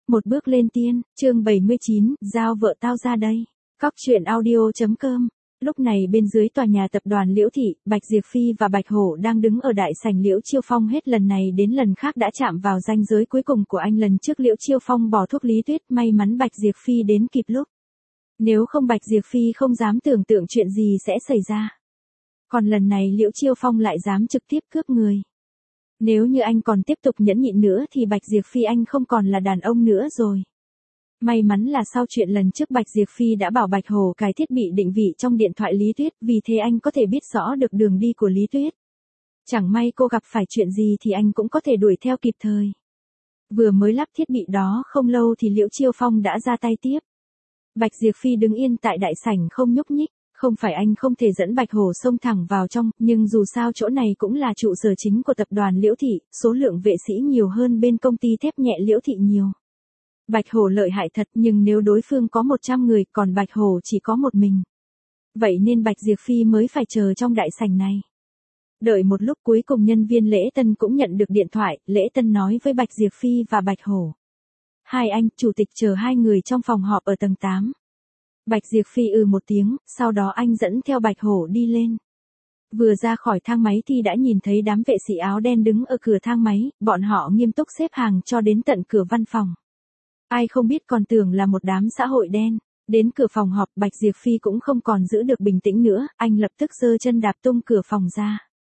Một bước lên tiên, chương 79, giao vợ tao ra đây. Cóc truyện audio.com. Lúc này bên dưới tòa nhà tập đoàn Liễu Thị, Bạch Diệp Phi và Bạch Hổ đang đứng ở đại sảnh Liễu Chiêu Phong, hết lần này đến lần khác đã chạm vào ranh giới cuối cùng của anh. Lần trước Liễu Chiêu Phong bỏ thuốc Lý Tuyết, may mắn Bạch Diệp Phi đến kịp lúc. Nếu không Bạch Diệp Phi không dám tưởng tượng chuyện gì sẽ xảy ra. Còn lần này Liễu Chiêu Phong lại dám trực tiếp cướp người. Nếu như anh còn tiếp tục nhẫn nhịn nữa thì Bạch Diệp Phi anh không còn là đàn ông nữa rồi. May mắn là sau chuyện lần trước Bạch Diệp Phi đã bảo Bạch Hổ cài thiết bị định vị trong điện thoại Lý Tuyết, vì thế anh có thể biết rõ được đường đi của Lý Tuyết. Chẳng may cô gặp phải chuyện gì thì anh cũng có thể đuổi theo kịp thời. Vừa mới lắp thiết bị đó không lâu thì Liễu Chiêu Phong đã ra tay tiếp. Bạch Diệp Phi đứng yên tại đại sảnh không nhúc nhích. Không phải anh không thể dẫn Bạch Hổ xông thẳng vào trong, nhưng dù sao chỗ này cũng là trụ sở chính của tập đoàn Liễu Thị, số lượng vệ sĩ nhiều hơn bên công ty thép nhẹ Liễu Thị nhiều. Bạch Hổ lợi hại thật, nhưng nếu đối phương có 100 người, còn Bạch Hổ chỉ có một mình. Vậy nên Bạch Diệp Phi mới phải chờ trong đại sảnh này. Đợi một lúc cuối cùng nhân viên lễ tân cũng nhận được điện thoại, lễ tân nói với Bạch Diệp Phi và Bạch Hổ. Hai anh, chủ tịch chờ hai người trong phòng họp ở tầng 8. Bạch Diệp Phi một tiếng, sau đó anh dẫn theo Bạch Hổ đi lên. Vừa ra khỏi thang máy thì đã nhìn thấy đám vệ sĩ áo đen đứng ở cửa thang máy, bọn họ nghiêm túc xếp hàng cho đến tận cửa văn phòng. Ai không biết còn tưởng là một đám xã hội đen. Đến cửa phòng họp Bạch Diệp Phi cũng không còn giữ được bình tĩnh nữa, anh lập tức giơ chân đạp tung cửa phòng ra.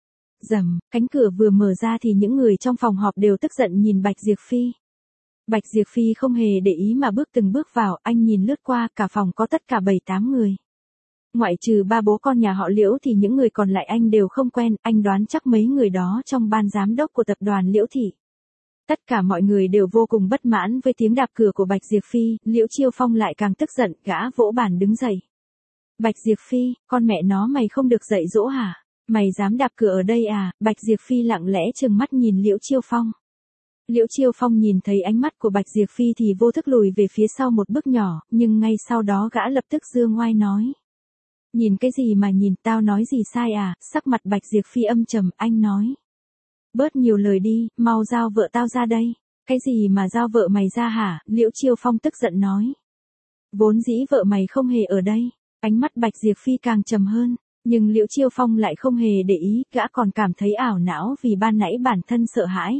Rầm, cánh cửa vừa mở ra thì những người trong phòng họp đều tức giận nhìn Bạch Diệp Phi. Bạch Diệp Phi không hề để ý mà bước từng bước vào, anh nhìn lướt qua, cả phòng có tất cả 7-8 người. Ngoại trừ ba bố con nhà họ Liễu thì những người còn lại anh đều không quen, anh đoán chắc mấy người đó trong ban giám đốc của tập đoàn Liễu Thị. Tất cả mọi người đều vô cùng bất mãn với tiếng đạp cửa của Bạch Diệp Phi, Liễu Chiêu Phong lại càng tức giận, gã vỗ bàn đứng dậy. Bạch Diệp Phi, con mẹ nó mày không được dạy dỗ hả? Mày dám đạp cửa ở đây à? Bạch Diệp Phi lặng lẽ trừng mắt nhìn Liễu Chiêu Phong. Liễu Chiêu Phong nhìn thấy ánh mắt của Bạch Diệp Phi thì vô thức lùi về phía sau một bước nhỏ, nhưng ngay sau đó gã lập tức giơ ngoai nói. Nhìn cái gì mà nhìn, tao nói gì sai à? Sắc mặt Bạch Diệp Phi âm trầm, anh nói. Bớt nhiều lời đi, mau giao vợ tao ra đây. Cái gì mà giao vợ mày ra hả? Liễu Chiêu Phong tức giận nói. Vốn dĩ vợ mày không hề ở đây. Ánh mắt Bạch Diệp Phi càng trầm hơn, nhưng Liễu Chiêu Phong lại không hề để ý, gã còn cảm thấy ảo não vì ban nãy bản thân sợ hãi.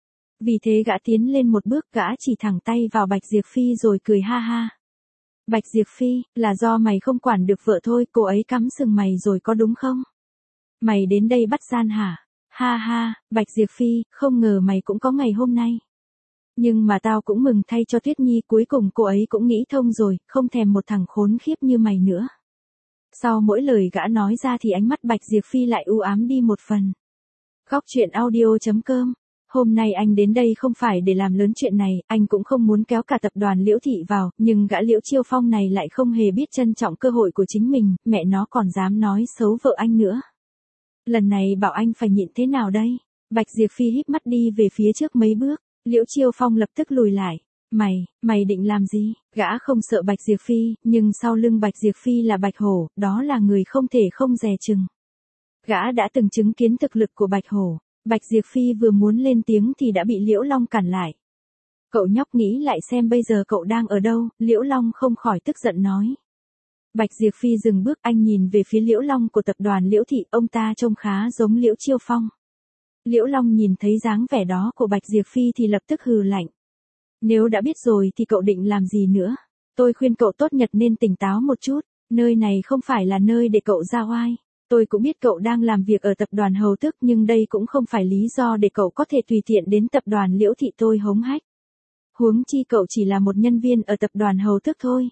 Vì thế gã tiến lên một bước, gã chỉ thẳng tay vào Bạch Diệp Phi rồi cười ha ha. Bạch Diệp Phi, là do mày không quản được vợ thôi, cô ấy cắm sừng mày rồi có đúng không? Mày đến đây bắt gian hả? Ha ha, Bạch Diệp Phi, không ngờ mày cũng có ngày hôm nay. Nhưng mà tao cũng mừng thay cho Tuyết Nhi, cuối cùng cô ấy cũng nghĩ thông rồi, không thèm một thằng khốn khiếp như mày nữa. Sau mỗi lời gã nói ra thì ánh mắt Bạch Diệp Phi lại u ám đi một phần. Cóc truyện audio.com. Hôm nay anh đến đây không phải để làm lớn chuyện này, anh cũng không muốn kéo cả tập đoàn Liễu Thị vào, nhưng gã Liễu Chiêu Phong này lại không hề biết trân trọng cơ hội của chính mình, mẹ nó còn dám nói xấu vợ anh nữa. Lần này bảo anh phải nhịn thế nào đây? Bạch Diệp Phi híp mắt đi về phía trước mấy bước, Liễu Chiêu Phong lập tức lùi lại. Mày định làm gì? Gã không sợ Bạch Diệp Phi, nhưng sau lưng Bạch Diệp Phi là Bạch Hổ, đó là người không thể không dè chừng. Gã đã từng chứng kiến thực lực của Bạch Hổ. Bạch Diệp Phi vừa muốn lên tiếng thì đã bị Liễu Long cản lại. Cậu nhóc nghĩ lại xem bây giờ cậu đang ở đâu, Liễu Long không khỏi tức giận nói. Bạch Diệp Phi dừng bước, anh nhìn về phía Liễu Long của tập đoàn Liễu Thị, ông ta trông khá giống Liễu Chiêu Phong. Liễu Long nhìn thấy dáng vẻ đó của Bạch Diệp Phi thì lập tức hừ lạnh. Nếu đã biết rồi thì cậu định làm gì nữa? Tôi khuyên cậu tốt nhất nên tỉnh táo một chút, nơi này không phải là nơi để cậu ra oai. Tôi cũng biết cậu đang làm việc ở tập đoàn Hầu Tước, nhưng đây cũng không phải lý do để cậu có thể tùy tiện đến tập đoàn Liễu Thị tôi hống hách. Huống chi cậu chỉ là một nhân viên ở tập đoàn Hầu Tước thôi.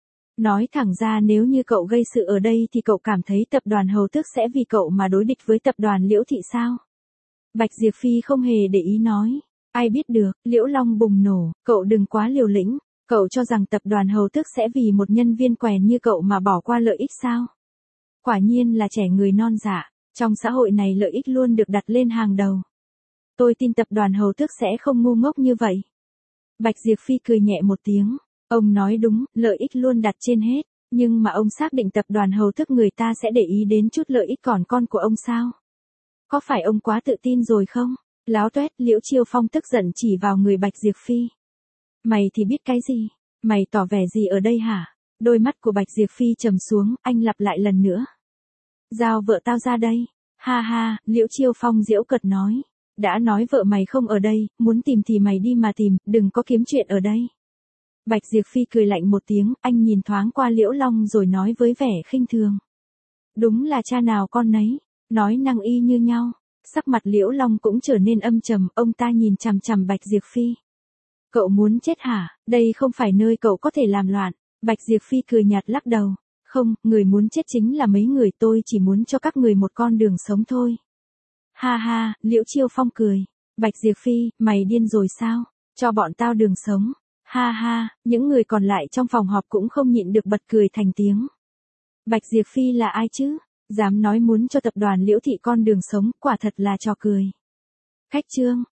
Nói thẳng ra nếu như cậu gây sự ở đây thì cậu cảm thấy tập đoàn Hầu Tước sẽ vì cậu mà đối địch với tập đoàn Liễu Thị sao? Bạch Diệp Phi không hề để ý nói. Ai biết được, Liễu Long bùng nổ, cậu đừng quá liều lĩnh, cậu cho rằng tập đoàn Hầu Tước sẽ vì một nhân viên quèn như cậu mà bỏ qua lợi ích sao? Quả nhiên là trẻ người non dạ, trong xã hội này lợi ích luôn được đặt lên hàng đầu. Tôi tin tập đoàn Hầu Tước sẽ không ngu ngốc như vậy. Bạch Diệp Phi cười nhẹ một tiếng, ông nói đúng, lợi ích luôn đặt trên hết, nhưng mà ông xác định tập đoàn Hầu Tước người ta sẽ để ý đến chút lợi ích còn con của ông sao? Có phải ông quá tự tin rồi không? Láo toét, Liễu Chiêu Phong tức giận chỉ vào người Bạch Diệp Phi. Mày thì biết cái gì? Mày tỏ vẻ gì ở đây hả? Đôi mắt của Bạch Diệp Phi trầm xuống, anh lặp lại lần nữa. Giao vợ tao ra đây. Ha ha, Liễu Chiêu Phong giễu cợt nói. Đã nói vợ mày không ở đây, muốn tìm thì mày đi mà tìm, đừng có kiếm chuyện ở đây. Bạch Diệp Phi cười lạnh một tiếng, anh nhìn thoáng qua Liễu Long rồi nói với vẻ khinh thường. Đúng là cha nào con nấy, nói năng y như nhau. Sắc mặt Liễu Long cũng trở nên âm trầm, ông ta nhìn chằm chằm Bạch Diệp Phi. Cậu muốn chết hả? Đây không phải nơi cậu có thể làm loạn. Bạch Diệp Phi cười nhạt lắc đầu. Không, người muốn chết chính là mấy người, tôi chỉ muốn cho các người một con đường sống thôi. Ha ha, Liễu Chiêu Phong cười. Bạch Diệp Phi, mày điên rồi sao? Cho bọn tao đường sống. Ha ha, những người còn lại trong phòng họp cũng không nhịn được bật cười thành tiếng. Bạch Diệp Phi là ai chứ? Dám nói muốn cho tập đoàn Liễu Thị con đường sống, quả thật là trò cười. Khách trương.